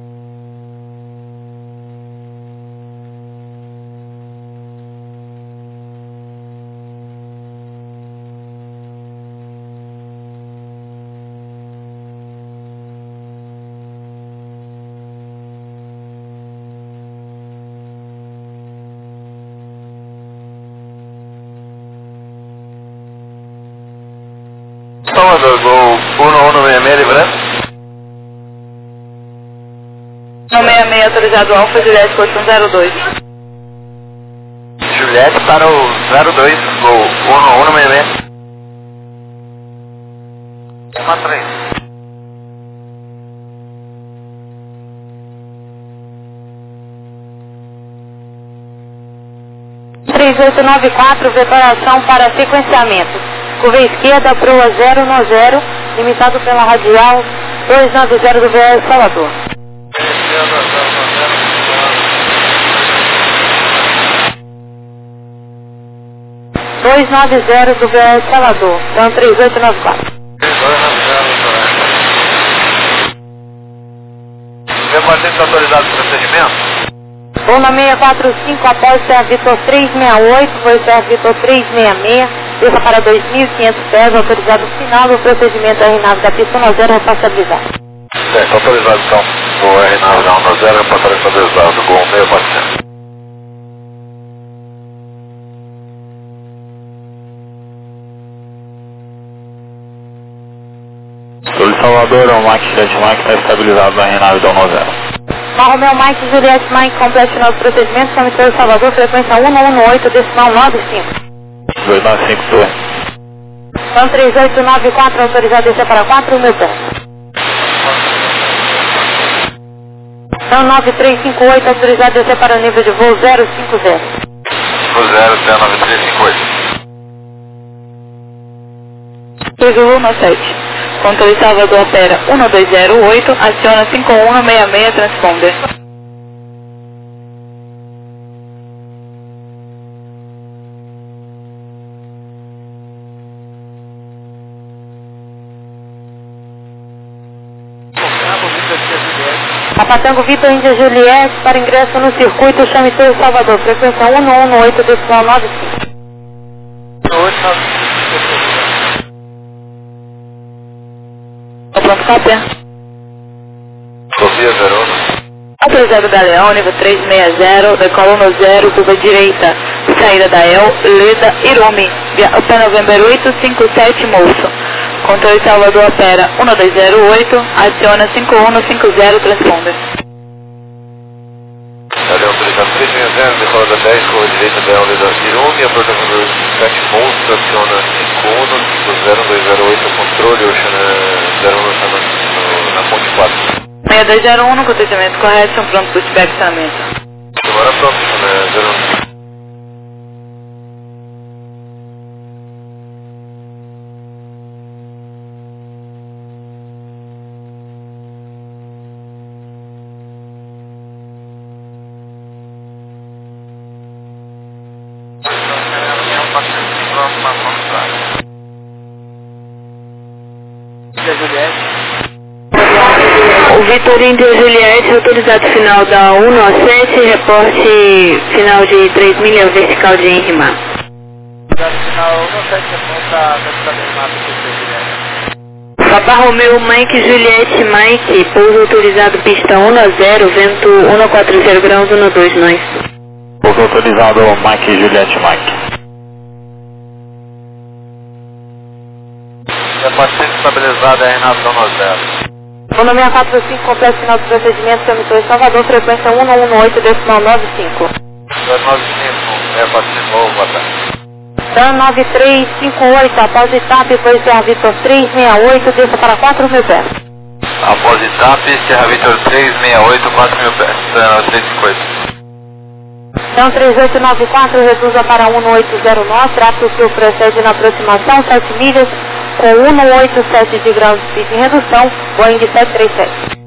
S2: Salvador, Gol 1166, livrando.
S1: 166, autorizado Alfa, Juliette, Colchão 02.
S2: Juliette para o 02, Gol 1166. 13.
S3: 3894, preparação para sequenciamento. Curva esquerda, proa 090, limitado pela radial 290 do VS Salvador. 290 do VS Salvador, então 3894.
S2: 3894. Meu paciente autorizado para procedimento?
S3: Voo na 645, após Serra Vitor 368, foi Serra Vitor 366, desça para 2.500 pés, autorizado o final do procedimento RNAV da pista 10, repassabilizado.
S2: Certo, autorizado então. O RNAV da 10, repassabilizado, Gol 6400. Salvador, o Mike Juliette Mike está estabilizado na Renave da 10.
S3: Romeu Mike Juliette Mike, complete nosso procedimento, Comitê de Salvador, frequência 118, decimal 95.
S2: 2952.
S3: Então 3894, autorizado a descer para 4.000 pés. Então 9358, autorizado a descer para o nível de voo 050.
S2: Voo 0 até 9358.
S1: Luma 7. Controle Salvador opera 1208, aciona 5166 transponder.
S3: Papatango Vitor Índia Juliette para ingresso no circuito Chame Torre Salvador, frequência 118, decimal 95.
S1: Pronto, cópia.
S2: Sofia Verona.
S1: Autorizado Galeão, nível 360, decola no 0, curva direita, saída da El, Leda, Irumi, Pé November 857, Moço. Controle Salvador opera 1208, aciona 5150, transponder.
S2: Galeão autorizado 360, decola da 10, curva direita da El, Leda, Irumi, Pé November 857, Moço, aciona 5150, controle, Ocean 01 na ponte 4.
S1: 6201, no acontecimento correto, são pronto para o estacionamento.
S2: Agora pronto, né? 01.
S1: O Vitor Índia Juliette, autorizado final da 197, reporte final de 3 milhas, vertical de Enrimar.
S5: Final 17,
S1: Papa Romeu Mike Juliette Mike, pouso autorizado pista 10, vento 140 graus 12 nós.
S2: Pouso autorizado Mike Juliette Mike. Repartição estabilizada é Renave da 10.
S3: O nome 65, completo final do procedimento, Comitê de Salvador, frequência 118, decimal 95.
S2: 295, repartição, boa tarde.
S3: Dan 9358, após etapa, pois Serra Vitor 368, desça para 4.000 pés.
S2: Após etapa, Serra Vitor 368, 4.000 pés, 350.
S3: Dan 3894, reduza para 1809, tráfego que procede na aproximação 7 milhas, com 187 de grau de speed em redução, Boeing 737.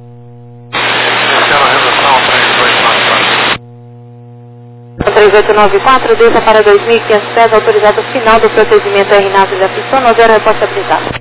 S2: Redução 3294.
S3: 3894, desça para 2.500 pés, autorizado final do procedimento RNAV da pista 0, resposta habilitada.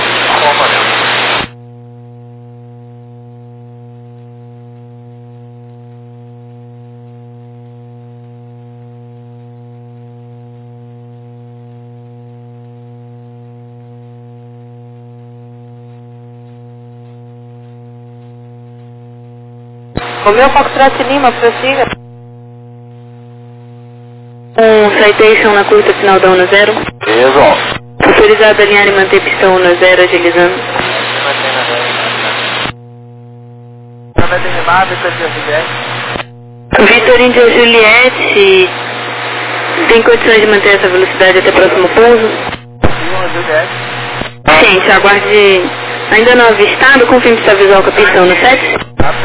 S3: Romeu Foxtrot Lima, prossiga.
S1: Citation na curta final da 10.
S2: Isso.
S1: Autorizado a alinhar e manter pista 10, agilizando. Vitor Índia Juliette, tem condições de manter essa velocidade até o próximo pouso? Gente, aguarde. Ainda não avistado, confirme se visual com a pista 17.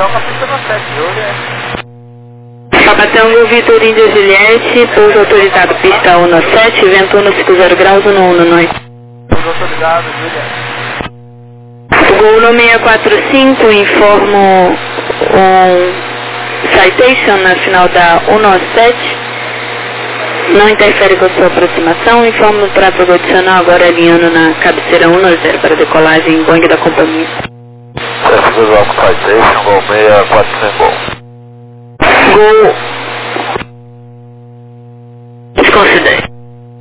S1: Papatango Vitor Índia Juliette, pouso autorizado pista 17, vento 150 graus 11 nós.
S5: Pouso autorizado, Juliette.
S1: Gol no 645, informo citation na final da 197. Não interfere com a sua aproximação. Informo o tráfego adicional agora alinhando na cabeceira 10 para decolagem Boeing da companhia.
S2: Visual com citation, Gol 645 Gol.
S1: Gol. Desconsidere.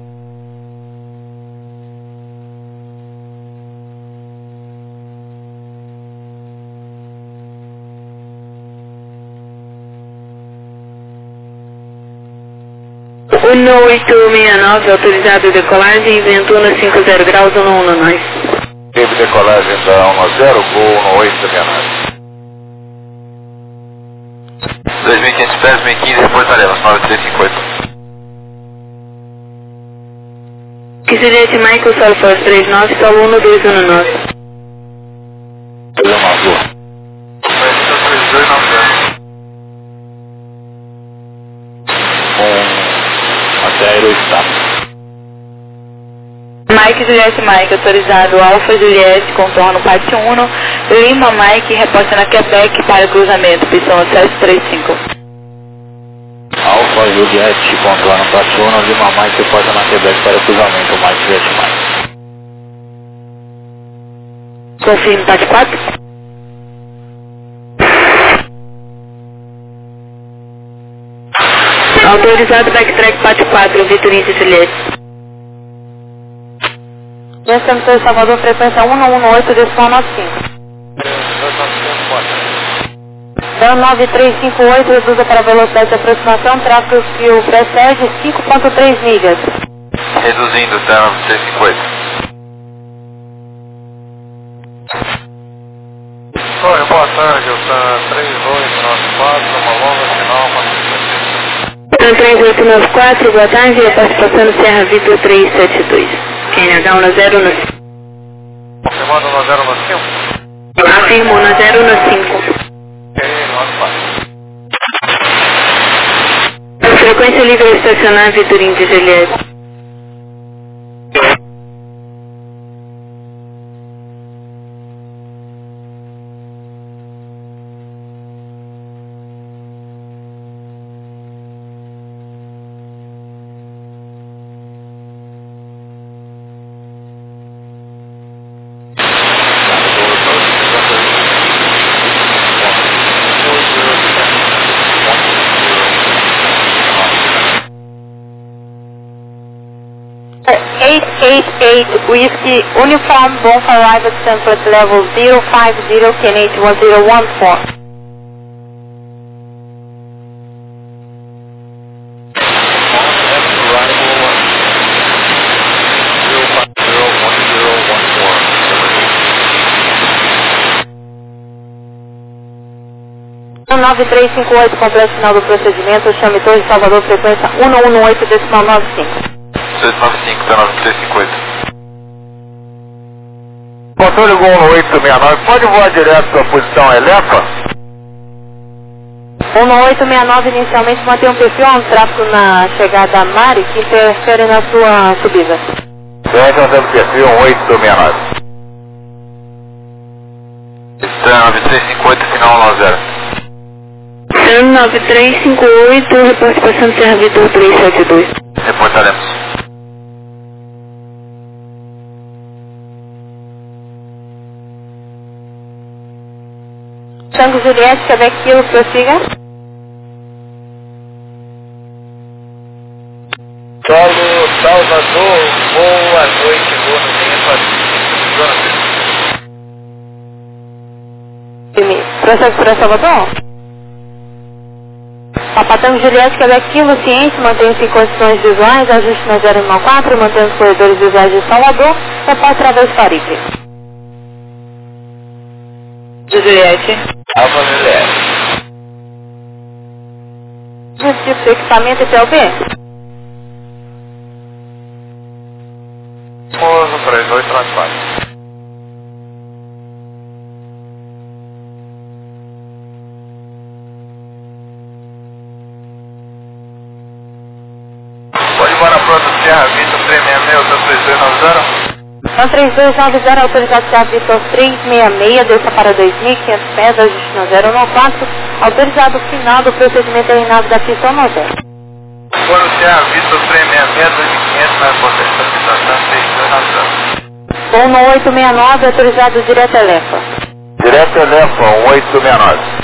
S1: No 869, autorizado decolagem, vento 150 graus 11 nós.
S2: decolagem da 10, gol no 8 da minha nave. 2.500 pés, 1015, reportaremos, 9350.
S1: Juliette Michael, solo Force 39, solo 1219.
S2: Fazer uma boa. 3290. Até aeroestático.
S1: Mike Juliette Mike, autorizado Alfa Juliette, contorno Pátio 1, Lima Mike, reposta na Quebec para cruzamento, pistão 735.
S2: Alfa Juliette, contorno Pátio 1, Lima Mike, reposta na Quebec para cruzamento, Mike Juliette Mike.
S1: Confirme Pátio 4. Autorizado backtrack Pátio 4, Vitorino de Juliette.
S3: Descendo Salvador, frequência 118,95. Dan 9358, reduza para velocidade de aproximação, tráfego que o precede 5.3 milhas.
S2: Reduzindo, Dan 9358. Oi, boa tarde, eu estou 3894, uma longa final,
S1: Dan 3894, boa tarde, eu passo passando Serra Vitor 372. QNH 1
S2: confirmando no 015?
S1: Afirmo no 015. Frequência livre a estacionar Vitorino de Juliette.
S3: Whiskey, Uniform, Bomb Arrival Template Level 050, KNH 1014.
S2: Não,
S3: 9358, completo final do procedimento, chame Torre Salvador, frequência 118,95.
S2: 695, tá 9358. Controle Gol no 869, pode voar direto para a posição Elefa?
S3: 1869 inicialmente mantém um perfil a um tráfego na chegada a Mari que interfere na sua subida.
S2: Certo, nós temos perfil 1869. Está 9358, final 90.
S1: 9358, reporte passando Serra Vitor 372.
S2: Reportaremos.
S3: Tango Juliette, Quebec Kilo, prossiga.
S5: Solo Salvador, boa noite, boa noite.
S3: Processo para Salvador? Papatango Juliette, Quebec Kilo, ciente, mantém-se em condições visuais, ajuste na 094, mantém os corredores visuais de Salvador, reparte através Farique.
S1: Juliette.
S5: Alfa Juliette.
S3: Esse tipo de equipamento é TLB?
S2: Pouso 3834. Pode ir na pronta Serra Vitor 366, tá 3290?
S3: Então 3290, autorizado Serra Vitor 366, desça para 2.500 pés, ajuste no 094, autorizado final do procedimento terminado da pista 90.
S2: Quando Serra Vitor 366, 2500 na potência da 3290.
S3: Voo no 869, autorizado direto a Elefa.
S2: Direto Elefa, 1869.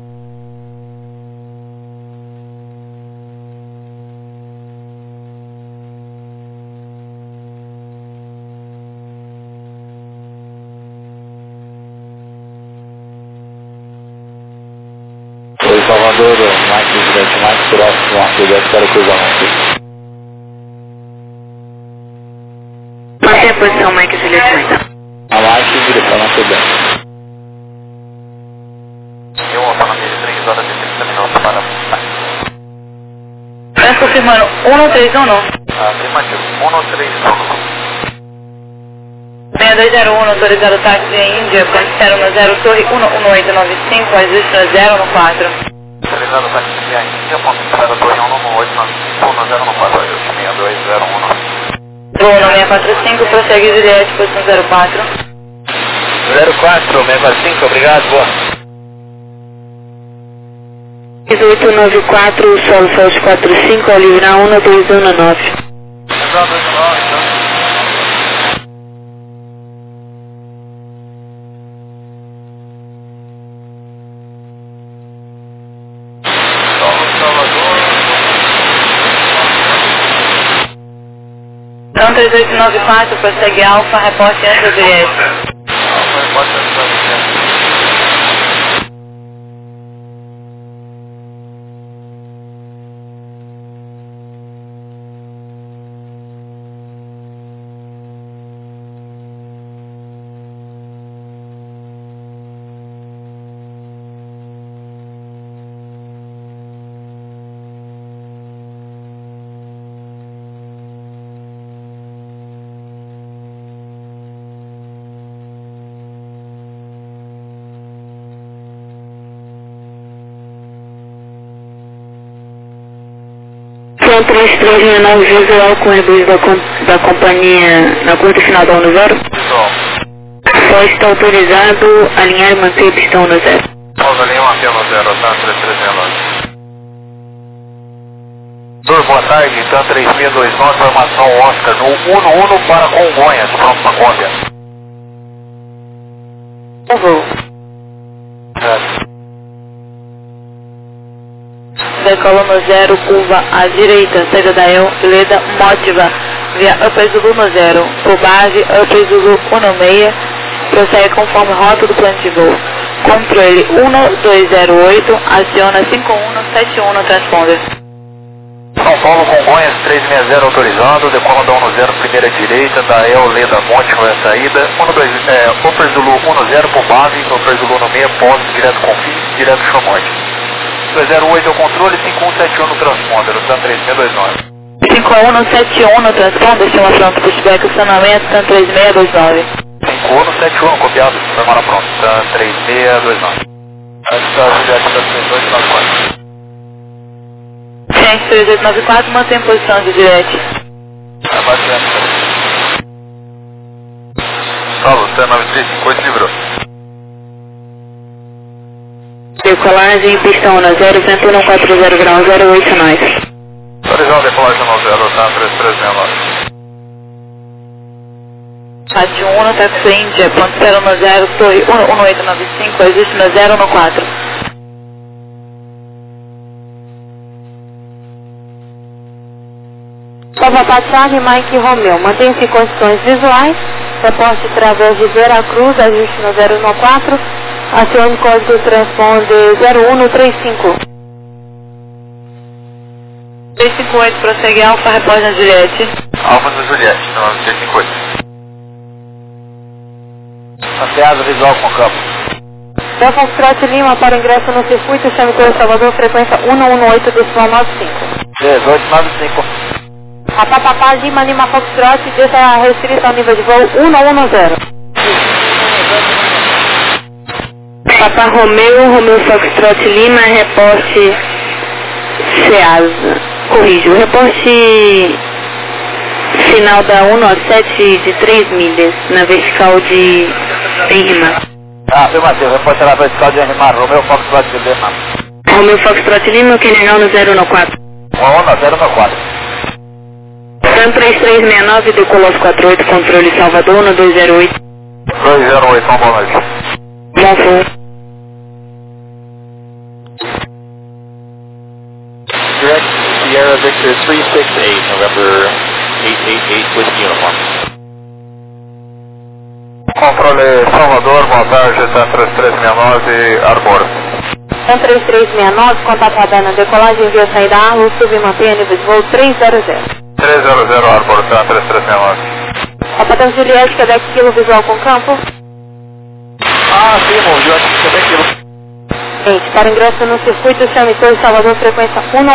S4: Salvador, Mike Juliette Mike, próximo a Quebec para o cruzamento.
S1: Qual é a posição, Mike Juliette Mike?
S4: A Mike Tudo bem.
S2: Eu vou falar de 3 horas e 30 minutos para...
S1: Estás confirmando 131?
S2: Afirmativo, 131.
S1: 6201, autorizado táxi em Índia, ponto 010, torre 11895, ajuste no 0 no 4.
S2: Autorizado táxi em Índia, ponto 0, torre 11895, no 0 no 4, ajuste 6201.
S1: Voo 645, prossegue Juliette, posição 04.
S4: 04, 645, obrigado, boa.
S1: 1894, solo Foz 45, ao livrar 1219.
S2: Exato, então.
S1: Então 3894, prossegue Alfa, reporte antes da Juliette. São 3369 visual com reduz da companhia na curta final da 10. Só está autorizado alinhar e manter a pistão no 0.
S2: Vamos alinhar uma pia no 0, tá? 3369. Boa tarde, TAM 3629, formação Oscar no 11 para Congonhas, pronto para cópia.
S1: Decola no 0, curva à direita, saída da Leda Mótiva, via Upper Zulu no 0, por base Upper Zulu 16, prossegue conforme rota do plano de voo. Controle 1208, aciona 5171 no transponder.
S2: São Paulo, Congonhas, 360 autorizado, decola da 10, primeira direita, da Leda Mótiva, saída, Upper Zulu 10 por base, Upper Zulu no meio, pós, direto com fim, direto Chamonte. 208 é o controle, 5171 no transponder, TAM 3629.
S1: 5171 no transponder, chama pronto, pushback, acionamento, TAM 3629.
S2: 5171, copiado, semana pronto, TAM 3629. Antes da Juliette da 3294.
S1: Gente, 3894, mantém posição de Juliette.
S2: Salve, TAM 9358, livrou.
S1: Decolagem, pistão na 0, vento 140 graus, 08 nós.
S2: Autorizado, decolagem no 0, TAM 3369.
S1: Rádio 1 no táxi Índia, ponto 0 no 0, torre 11895, ajuste no 0 no 4.
S3: Salvador Charlie, Mike Romeu, mantenha-se em condições visuais, reporte através de Veracruz, ajuste no 0 no 4, acione código transponder 0135.
S1: 358, prossegue Alfa, reporte na Juliette.
S2: Alfa da Juliette, TAM 9358.
S4: Passeado visual com campo.
S3: Da Foxtrot Lima para ingresso no circuito, chame pelo Salvador, frequência 118,95.
S4: 1895.
S3: Papapá Lima Lima Foxtrot, deixa restrita ao nível de voo 110.
S1: Papa Romeu Foxtrot Lima, reporte SEASA. Corrijo, reporte final da 197 de 3 milhas, na vertical de Lima.
S4: Afirmativo, reporte na vertical de Rimar, Romeu Foxtrot Lima.
S1: Romeu Foxtrot Lima, Quenegal no 0 no 4.
S4: 0 no 4.
S1: TAM 3369, decolou aos 48, controle Salvador no 208.
S2: 208, uma boa noite.
S1: Bom voo.
S6: Direct Sierra Victor 368, November 888 with uniform.
S2: Controle Salvador, boa tarde, TAM 3369, Arbor.
S3: TAM 3369, contato Adana, decolagem via saída A, submantenha nível de voo 300.
S2: 300 Arbor, TAM 3369.
S3: Alpatão Juliette, Quebec Kilo, visual com campo.
S2: 308, uma boa noite.
S3: 338,
S2: Ah, sim, irmão, já 70 quilos.
S3: Gente, para ingresso no circuito, chame Torre Salvador, frequência 1